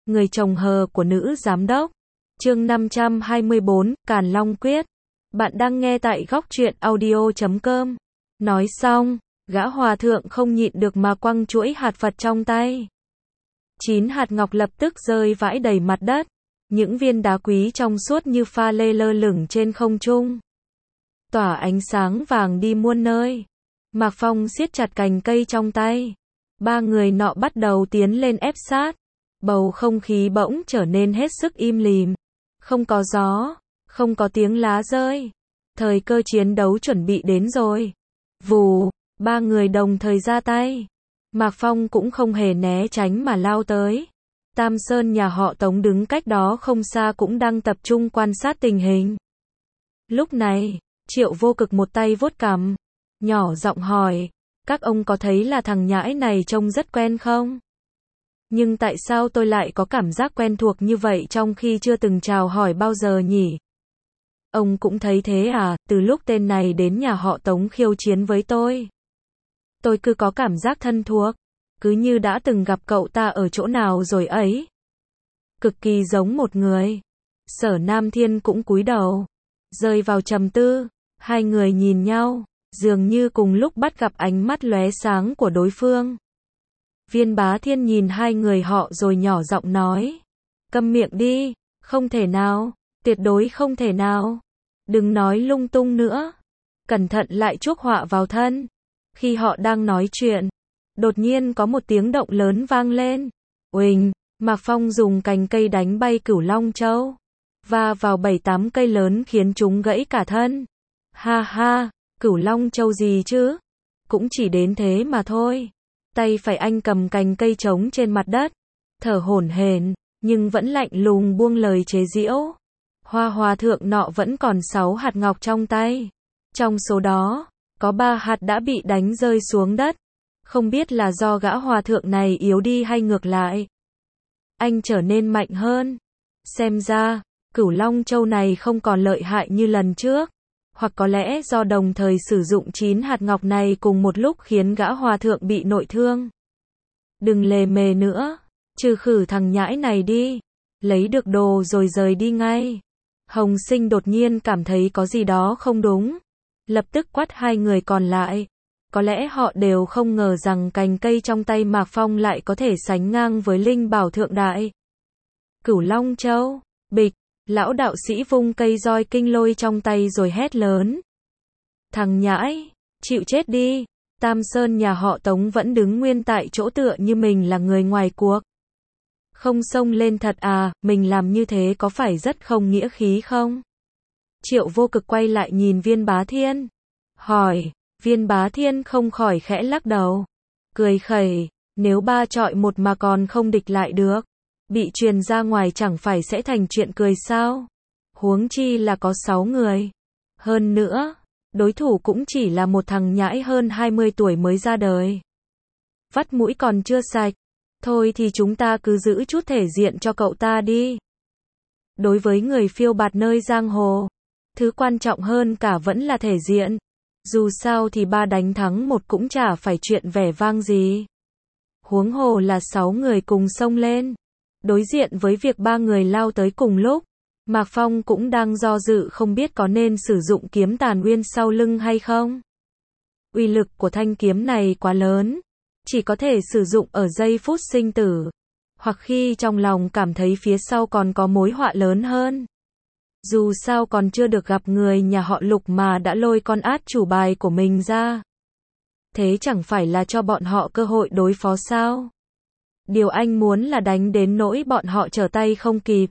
người chồng hờ của nữ giám đốc. Chương 524, Càn Long Quyết. Bạn đang nghe tại góc truyện audio.com. Nói xong, gã hòa thượng không nhịn được mà quăng chuỗi hạt Phật trong tay. 9 hạt ngọc lập tức rơi vãi đầy mặt đất. Những viên đá quý trong suốt như pha lê lơ lửng trên không trung, tỏa ánh sáng vàng đi muôn nơi. Mạc Phong siết chặt cành cây trong tay. Ba người nọ bắt đầu tiến lên ép sát. Bầu không khí bỗng trở nên hết sức im lìm. Không có gió, không có tiếng lá rơi. Thời cơ chiến đấu chuẩn bị đến rồi. Vù, ba người đồng thời ra tay. Mạc Phong cũng không hề né tránh mà lao tới. Tam Sơn nhà họ Tống đứng cách đó không xa cũng đang tập trung quan sát tình hình. Lúc này, Triệu Vô Cực một tay vuốt cằm, nhỏ giọng hỏi, các ông có thấy là thằng nhãi này trông rất quen không? Nhưng tại sao tôi lại có cảm giác quen thuộc như vậy trong khi chưa từng chào hỏi bao giờ nhỉ? Ông cũng thấy thế à? Từ lúc tên này đến nhà họ Tống khiêu chiến với tôi cứ có cảm giác thân thuộc, cứ như đã từng gặp cậu ta ở chỗ nào rồi ấy. Cực kỳ giống một người. Sở Nam Thiên cũng cúi đầu, rơi vào trầm tư. Hai người nhìn nhau, dường như cùng lúc bắt gặp ánh mắt lóe sáng của đối phương. Viên Bá Thiên nhìn hai người họ rồi nhỏ giọng nói, câm miệng đi, không thể nào, tuyệt đối không thể nào. Đừng nói lung tung nữa, cẩn thận lại chuốc họa vào thân. Khi họ đang nói chuyện, đột nhiên có một tiếng động lớn vang lên. Uỳnh, Mạc Phong dùng cành cây đánh bay Cửu Long Châu, và vào 7-8 cây lớn khiến chúng gãy cả thân. Ha ha, Cửu Long Châu gì chứ? Cũng chỉ đến thế mà thôi. Tay phải anh cầm cành cây trống trên mặt đất, thở hổn hển, nhưng vẫn lạnh lùng buông lời chế giễu. Hoa hòa thượng nọ vẫn còn 6 hạt ngọc trong tay. Trong số đó, có 3 hạt đã bị đánh rơi xuống đất. Không biết là do gã hòa thượng này yếu đi hay ngược lại, anh trở nên mạnh hơn. Xem ra, Cửu Long Châu này không còn lợi hại như lần trước. Hoặc có lẽ do đồng thời sử dụng 9 hạt ngọc này cùng một lúc khiến gã hòa thượng bị nội thương. Đừng lề mề nữa, trừ khử thằng nhãi này đi. Lấy được đồ rồi rời đi ngay. Hồng Sinh đột nhiên cảm thấy có gì đó không đúng. Lập tức quát hai người còn lại. Có lẽ họ đều không ngờ rằng cành cây trong tay Mạc Phong lại có thể sánh ngang với linh bảo thượng đại. Cửu Long Châu, bịch, lão đạo sĩ vung cây roi kinh lôi trong tay rồi hét lớn. Thằng nhãi, chịu chết đi. Tam Sơn nhà họ Tống vẫn đứng nguyên tại chỗ tựa như mình là người ngoài cuộc. Không xông lên thật à, mình làm như thế có phải rất không nghĩa khí không? Triệu Vô Cực quay lại nhìn Viên Bá Thiên, hỏi. Viên Bá Thiên không khỏi khẽ lắc đầu, cười khẩy, nếu 3 chọi 1 mà còn không địch lại được, bị truyền ra ngoài chẳng phải sẽ thành chuyện cười sao? Huống chi là có 6 người. Hơn nữa, đối thủ cũng chỉ là một thằng nhãi hơn 20 tuổi mới ra đời. Vắt mũi còn chưa sạch. Thôi thì chúng ta cứ giữ chút thể diện cho cậu ta đi. Đối với người phiêu bạt nơi giang hồ, thứ quan trọng hơn cả vẫn là thể diện. Dù sao thì 3 đánh thắng 1 cũng chả phải chuyện vẻ vang gì. Huống hồ là 6 người cùng xông lên. Đối diện với việc 3 người lao tới cùng lúc, Mạc Phong cũng đang do dự không biết có nên sử dụng kiếm Tàn Uyên sau lưng hay không. Uy lực của thanh kiếm này quá lớn, chỉ có thể sử dụng ở giây phút sinh tử, hoặc khi trong lòng cảm thấy phía sau còn có mối họa lớn hơn. Dù sao còn chưa được gặp người nhà họ Lục mà đã lôi con át chủ bài của mình ra. Thế chẳng phải là cho bọn họ cơ hội đối phó sao? Điều anh muốn là đánh đến nỗi bọn họ trở tay không kịp.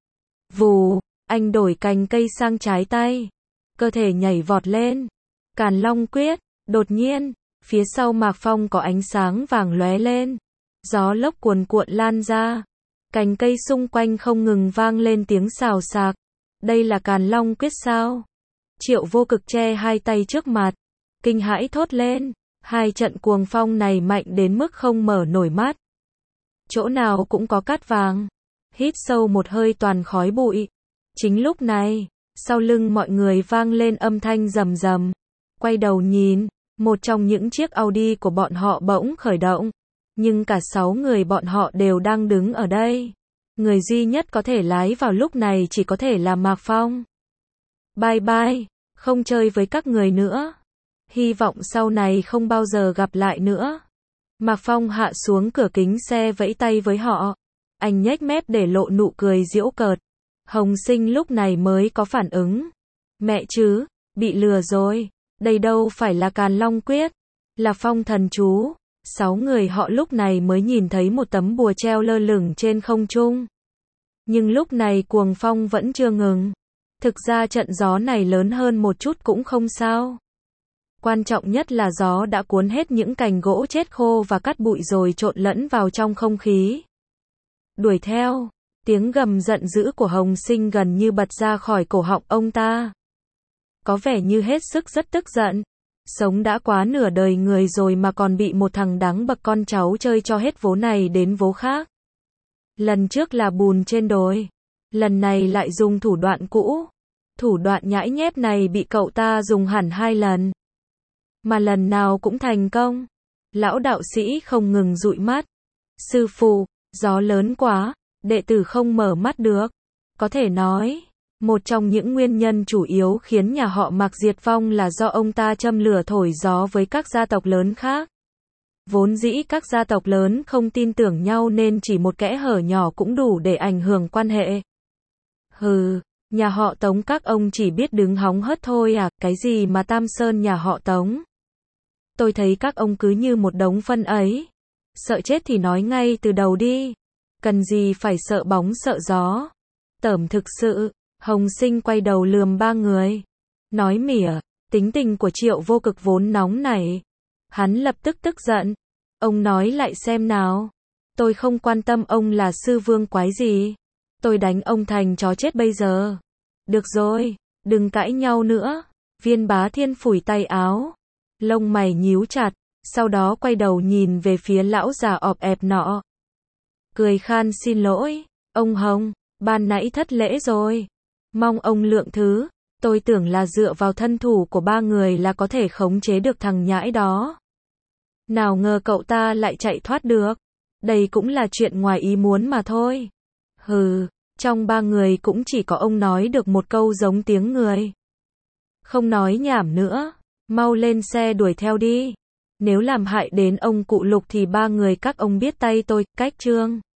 Vù, anh đổi cành cây sang trái tay, cơ thể nhảy vọt lên. Càn Long Quyết, đột nhiên, phía sau Mạc Phong có ánh sáng vàng lóe lên. Gió lốc cuồn cuộn lan ra. Cành cây xung quanh không ngừng vang lên tiếng xào xạc. Đây là Càn Long Quyết sao? Triệu Vô Cực che hai tay trước mặt, kinh hãi thốt lên. Hai trận cuồng phong này mạnh đến mức không mở nổi mắt. Chỗ nào cũng có cát vàng. Hít sâu một hơi toàn khói bụi. Chính lúc này, sau lưng mọi người vang lên âm thanh rầm rầm. Quay đầu nhìn, một trong những chiếc Audi của bọn họ bỗng khởi động. Nhưng cả 6 người bọn họ đều đang đứng ở đây. Người duy nhất có thể lái vào lúc này chỉ có thể là Mạc Phong. Bye bye, không chơi với các người nữa. Hy vọng sau này không bao giờ gặp lại nữa. Mạc Phong hạ xuống cửa kính xe vẫy tay với họ. Anh nhếch mép để lộ nụ cười giễu cợt. Hồng Sinh lúc này mới có phản ứng. Mẹ chứ, bị lừa rồi. Đây đâu phải là Càn Long Quyết, là Phong Thần Chú. 6 người họ lúc này mới nhìn thấy một tấm bùa treo lơ lửng trên không trung. Nhưng lúc này cuồng phong vẫn chưa ngừng. Thực ra trận gió này lớn hơn một chút cũng không sao. Quan trọng nhất là gió đã cuốn hết những cành gỗ chết khô và cát bụi rồi trộn lẫn vào trong không khí. Đuổi theo, tiếng gầm giận dữ của Hồng Sinh gần như bật ra khỏi cổ họng ông ta. Có vẻ như hết sức rất tức giận. Sống đã quá nửa đời người rồi mà còn bị một thằng đáng bậc con cháu chơi cho hết vố này đến vố khác. Lần trước là bùn trên đồi. Lần này lại dùng thủ đoạn cũ. Thủ đoạn nhãi nhép này bị cậu ta dùng hẳn 2 lần. Mà lần nào cũng thành công. Lão đạo sĩ không ngừng dụi mắt. Sư phụ, gió lớn quá, đệ tử không mở mắt được. Có thể nói, một trong những nguyên nhân chủ yếu khiến nhà họ Mạc diệt vong là do ông ta châm lửa thổi gió với các gia tộc lớn khác. Vốn dĩ các gia tộc lớn không tin tưởng nhau nên chỉ một kẽ hở nhỏ cũng đủ để ảnh hưởng quan hệ. Hừ, nhà họ Tống các ông chỉ biết đứng hóng hớt thôi à, cái gì mà Tam Sơn nhà họ Tống. Tôi thấy các ông cứ như một đống phân ấy. Sợ chết thì nói ngay từ đầu đi. Cần gì phải sợ bóng sợ gió. Tởm thực sự. Hồng Sinh quay đầu lườm 3 người. Nói mỉa, tính tình của Triệu Vô Cực vốn nóng nảy. Hắn lập tức tức giận. Ông nói lại xem nào. Tôi không quan tâm ông là sư vương quái gì. Tôi đánh ông thành chó chết bây giờ. Được rồi, đừng cãi nhau nữa. Viên Bá Thiên phủi tay áo. Lông mày nhíu chặt. Sau đó quay đầu nhìn về phía lão già ọp ẹp nọ. Cười khan xin lỗi. Ông Hồng, ban nãy thất lễ rồi. Mong ông lượng thứ. Tôi tưởng là dựa vào thân thủ của 3 người là có thể khống chế được thằng nhãi đó. Nào ngờ cậu ta lại chạy thoát được. Đây cũng là chuyện ngoài ý muốn mà thôi. Hừ, trong 3 người cũng chỉ có ông nói được một câu giống tiếng người. Không nói nhảm nữa. Mau lên xe đuổi theo đi. Nếu làm hại đến ông cụ Lục thì 3 người các ông biết tay tôi, cách chương.